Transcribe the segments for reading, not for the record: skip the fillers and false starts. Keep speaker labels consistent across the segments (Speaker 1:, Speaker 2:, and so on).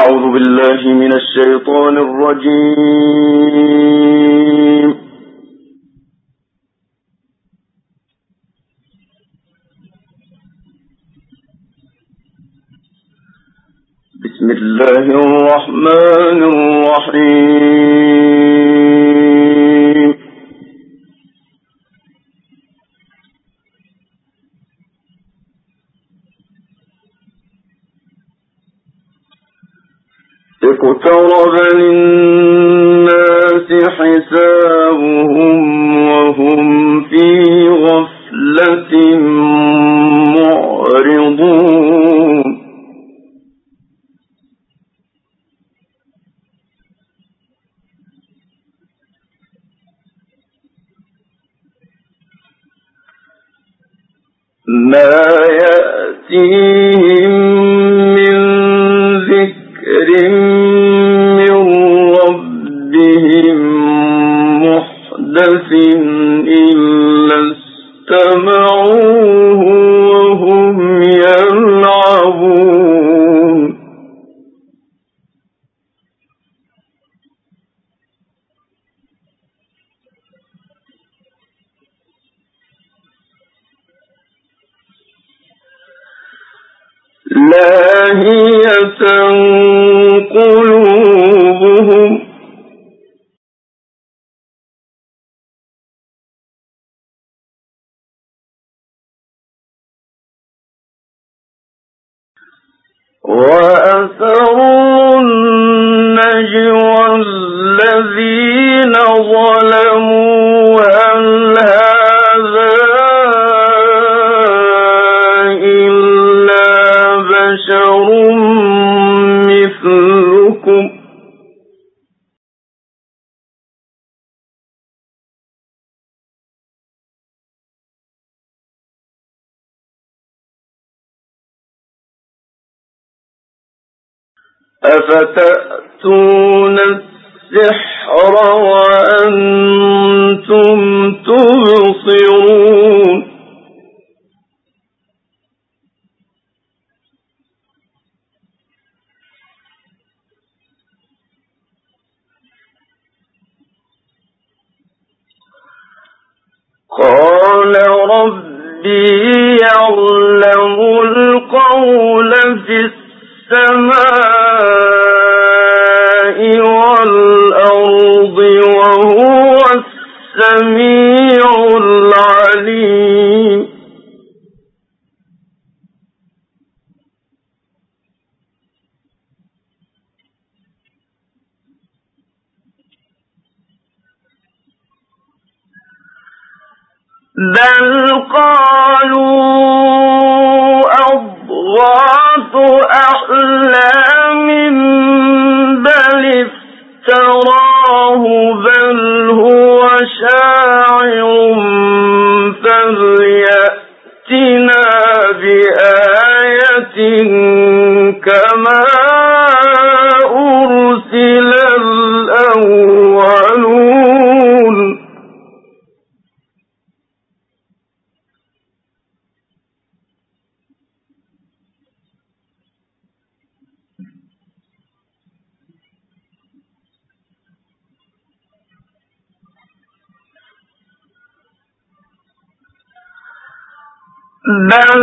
Speaker 1: أعوذ بالله من الشيطان الرجيم. بسم الله الرحمن الرحيم. اقترب للناس حسابهم وهم في غفلة معرضون. ما يأتيهم من ذكر من ربهم محدث إلا استمعوه وهم يلعبون. لاهية قلوبهم وأسروا النجوى الذين ظلموا هل هذا إلا بشر مثلكم أفتأتون السحر وأنتم تبصرون. قال ربي يعلم القول في السماء والأرض وهو السميع العليم. بل قالوا أضغاث أحلام بل افتراه بل هو شاعر فليأتنا بآية كما أرسل الأولون. بل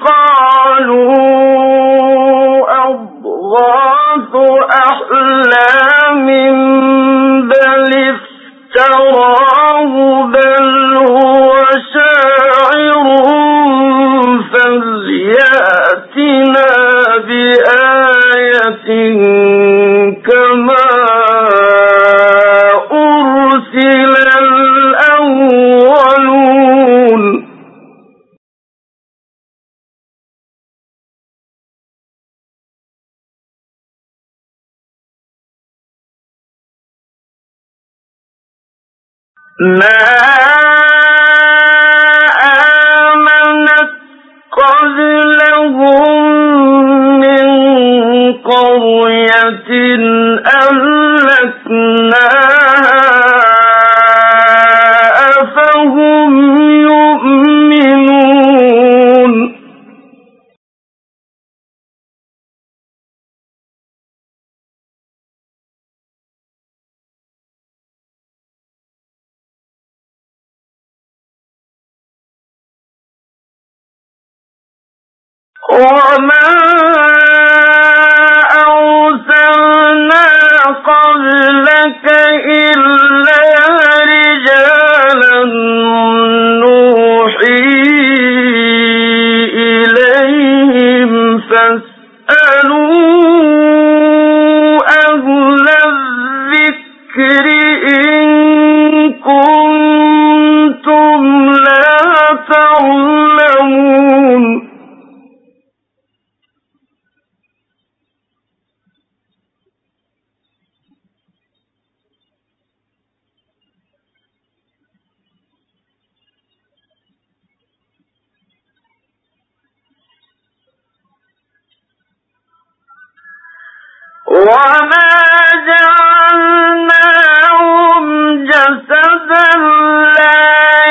Speaker 1: قالوا أضغاث أحلام بل افتراه بل هو شاعر فليأتنا بآية كما أرسل الأولون. ما آمنت قبلهم من قرية أهلكناها أفهم يؤمنون. وما أرسلنا قبلك إلا رجالا نوحي إليهم فاسألوا أهل الذكر إن كنتم لا تعلمون وما جعلناهم جسدا لا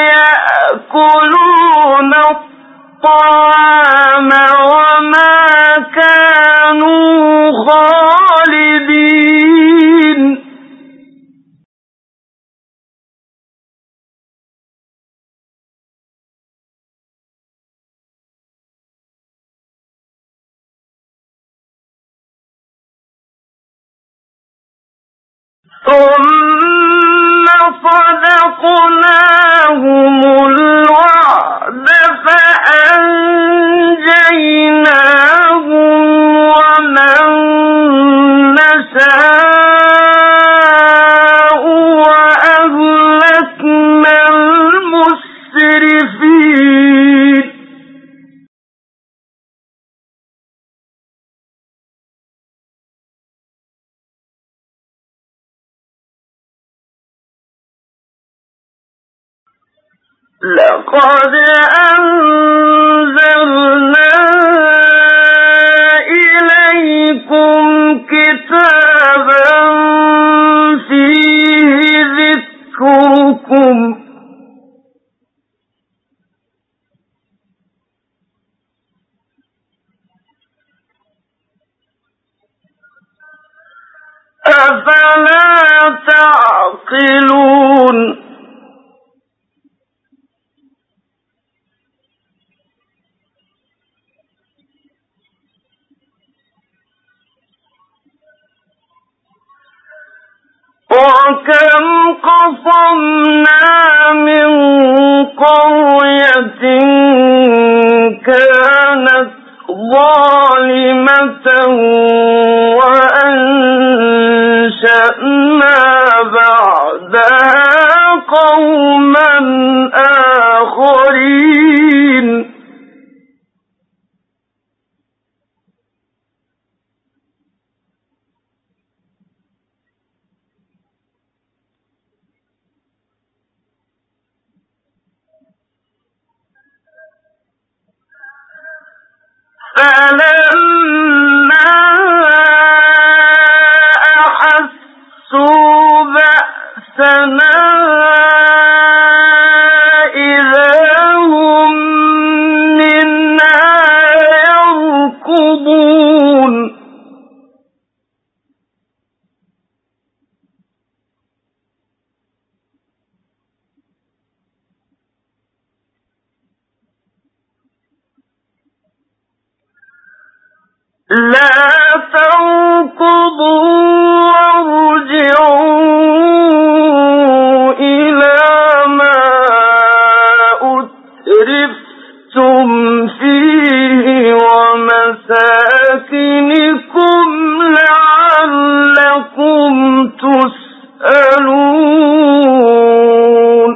Speaker 1: يأكلون الطعام وما كانوا خالدين ثم صدقناهم الوعد فأنجيناهم ومن نشاء وأهلكنا المسرفين لقد أنزلنا إليكم كتابا فيه ذكركم أفلا تعقلون وكم قصمنا من قرية كانت ظالمة وأنشأنا بعدها قوما آخرين فلما أحسوا بأسنا إذا هم منها يركضون لا تركضوا وارجعوا إلى ما أترفتم فيه ومساكنكم لعلكم تسألون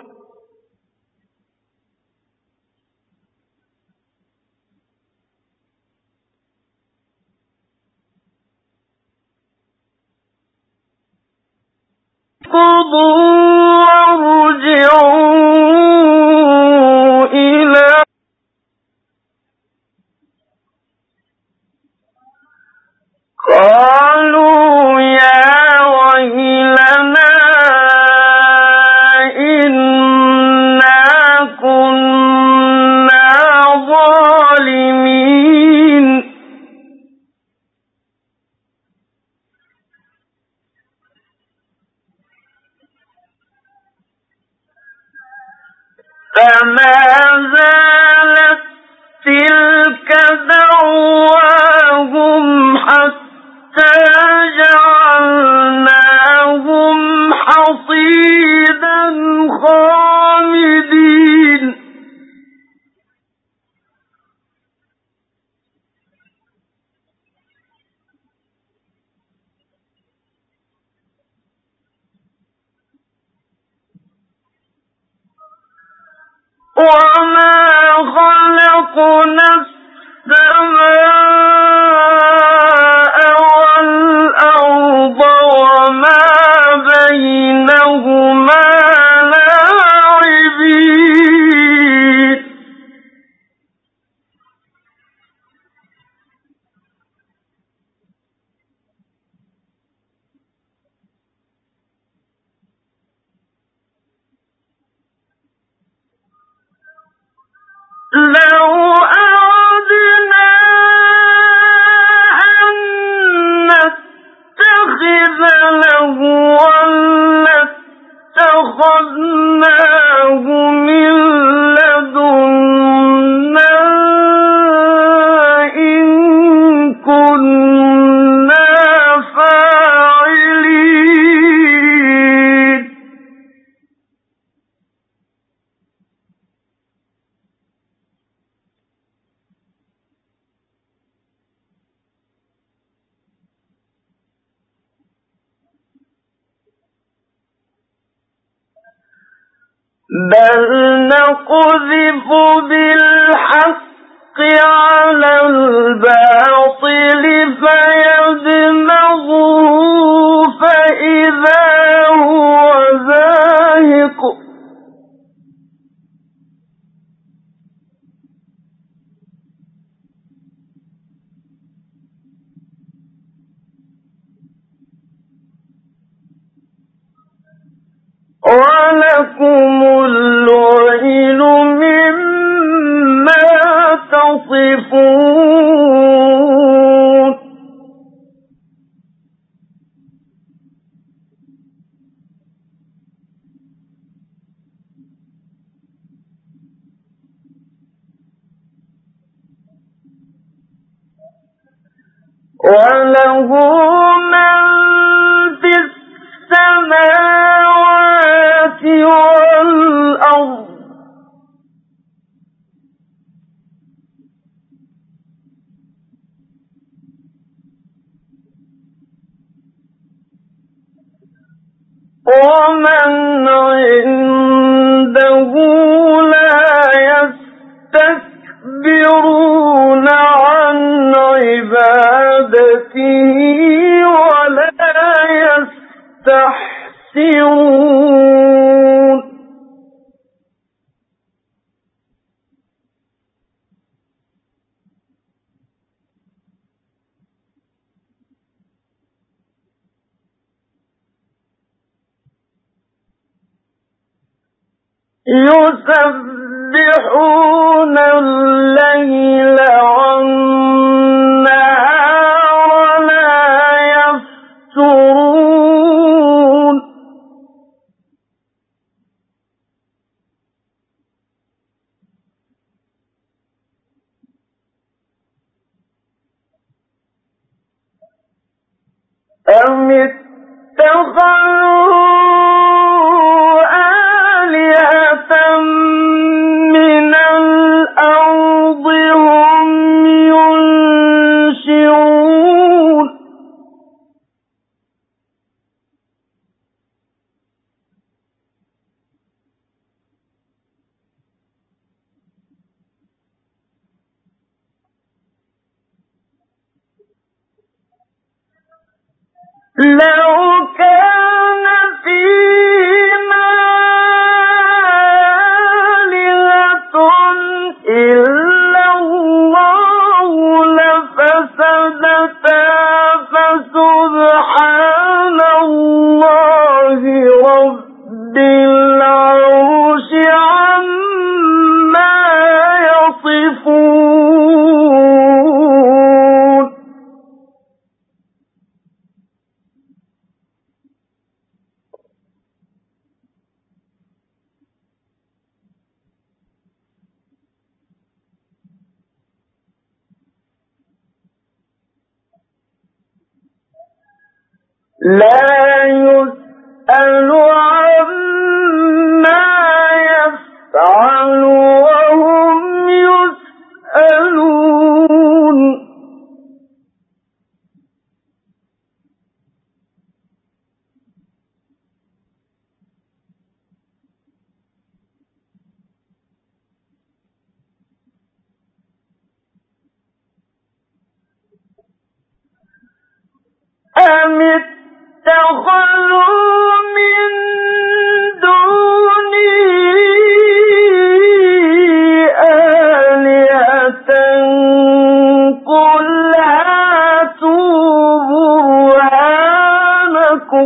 Speaker 1: وارجعوا إلى قالوا يا ويلنا إنا كنا ظالمين فما زالت تلك فسواهم حتى جعلناهم حصيدا خامدين وما خلقنا السماء والأرض وما بينهما لاعبين لو أردنا أن نتخذ لهوا لاتخذناه من لدنا إن كنا فاعلين بل نقذف بالحق على الباطل فيدمغه فإذا هو زاهق ولكم الويل مما تصفون وله من في السماوات والأرض ومن عنده لا يستكبرون عن عبادته ولا يستحسرون يسبحون الليل والنهار لا يفترون أم اتخذوا آلهة من الأرض هم ينشرون لو كان فيما آلهة إلا الله لفسدتا فسبحان الله رب العرش عما يصفون. لا يسأل عما يفعل وهم يسألون أم اتخذوا من دونه آلهة قل هاتوا برهانكم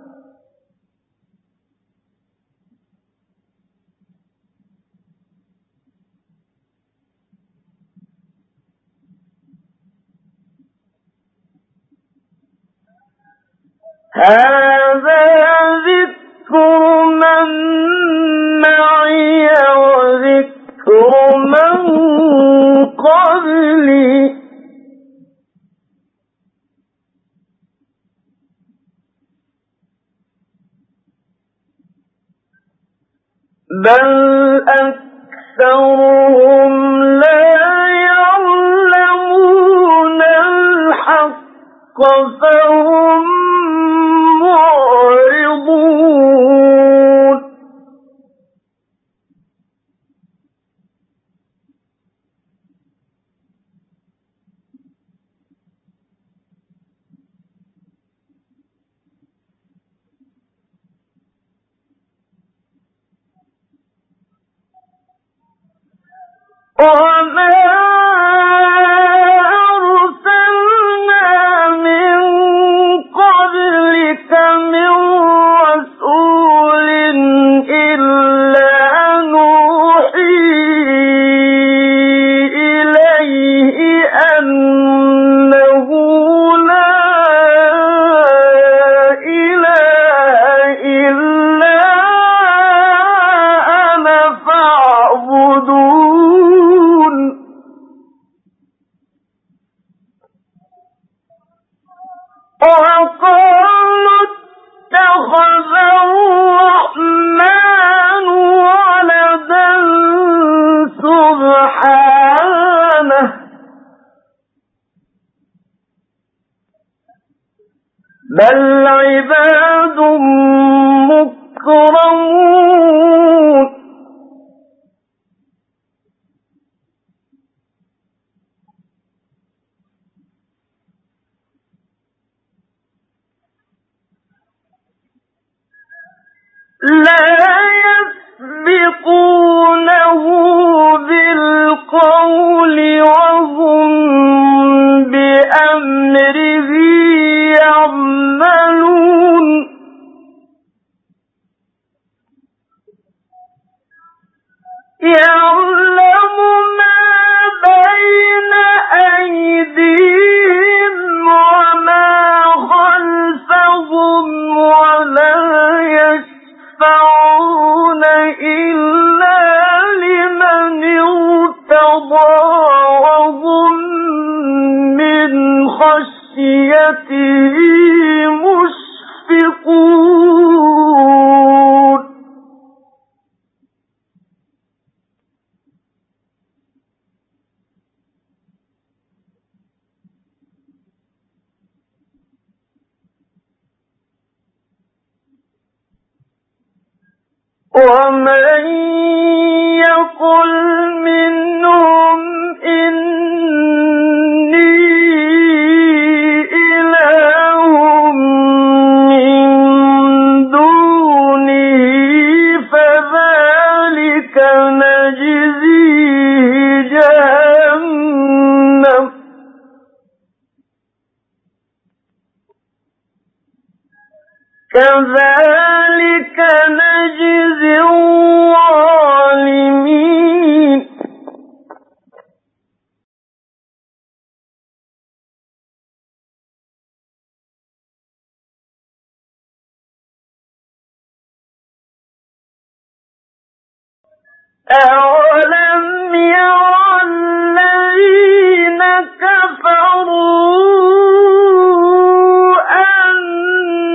Speaker 1: هذا ذكر من معي وذكر من قبلي بل أكثرهم لا يعلمون الحق فهم معرضون وما أرسلنا من قبلك من رسول إلا نوحي إليه أنه لا إله إلا أنا فاعبدون وقالوا اتخذ الرحمن ولدا سبحانه بل عباد مكرمون لا يسبقونه بالقول وهم بأمره يعملون يعلم ما بين أيديهم وما خلفهم ولا يشفعون إلا لمن ارتضى وهم من خشيته مشفقون ومن يقل منهم إني إله من دونه فذلك نجزيه جهنم كذلك نجزي الظالمين أولم يرى الذين كفروا أن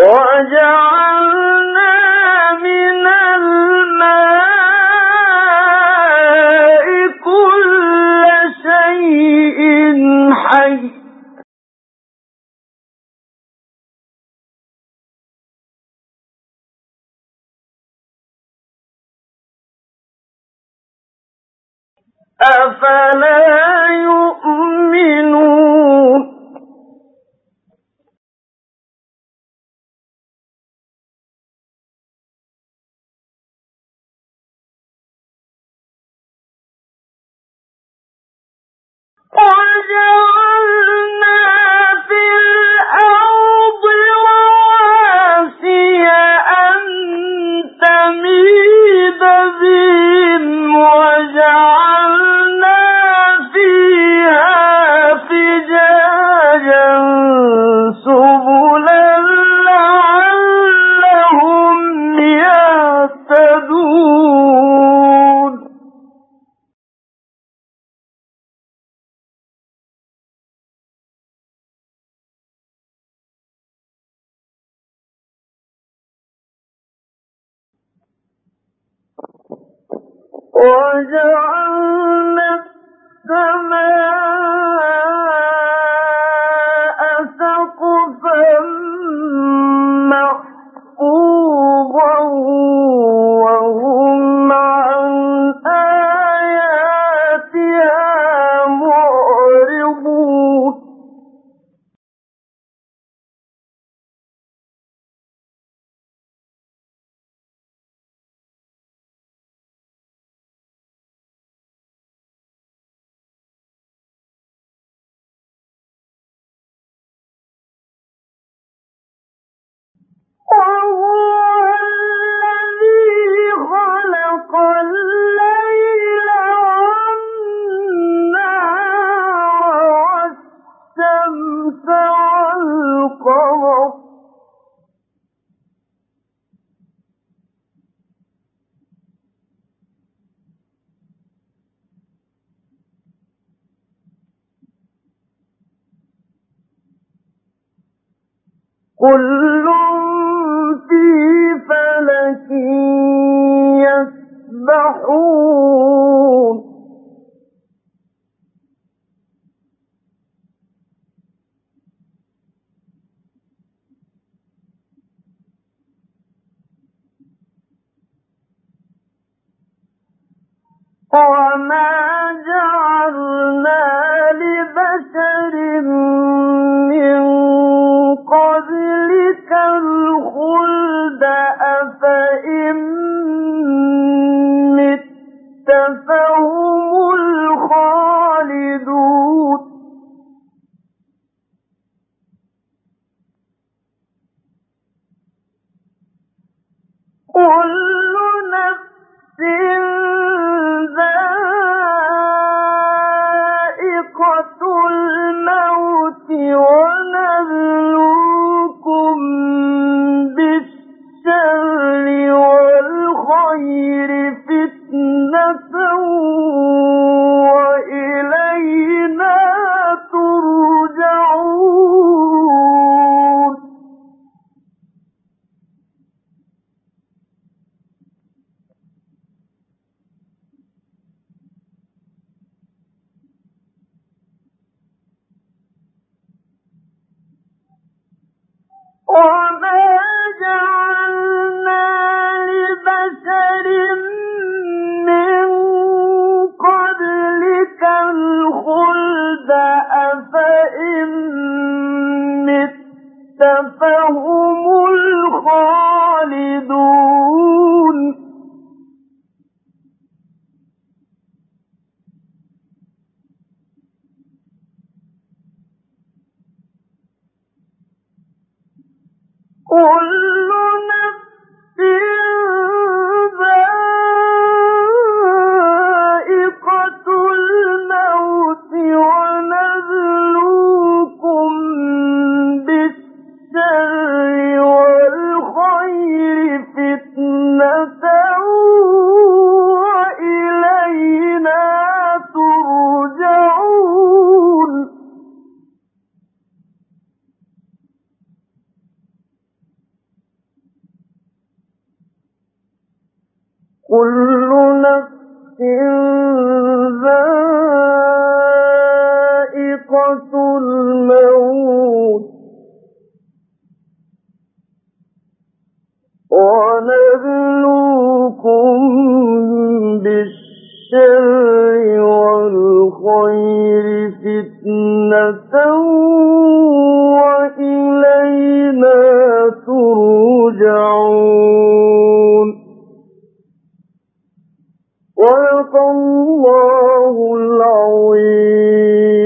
Speaker 1: وجعلنا من الماء كل شيء حي أفلا يؤمنون وجعلنا في الأرض رواسي أن تميد بهم وجعلنا فيها فجاجا سبلا لعلهم يهتدون وجعلنا السماء سقفا محفوظا وهم عن آياتها معرضون وهو الذي خلق الليل والنهار والشمس والقمر كل في فلك يسبحون وما جعلنا لبشر من قبلك الخلد أفإن مت فهم الخالدون كل نفس ذائقة الموت ونبلوكم بالشر والخير فتنة وإلينا ترجعون وما جعلنا لبشر من قبلك الخلد أفإن مت فهم الخالدون كل نفس ذائقة الموت ونبلوكم بالشر والخير فتنة وإلينا ترجعون سَاكِرَةٌ الْمَوْتِ وَنَبْلُوكُم بِالشَّرِّ وَالْخَيْرِ فِتْنَةً وَإِلَيْنَا تُرْجَعُونَ صدق الله العظيم.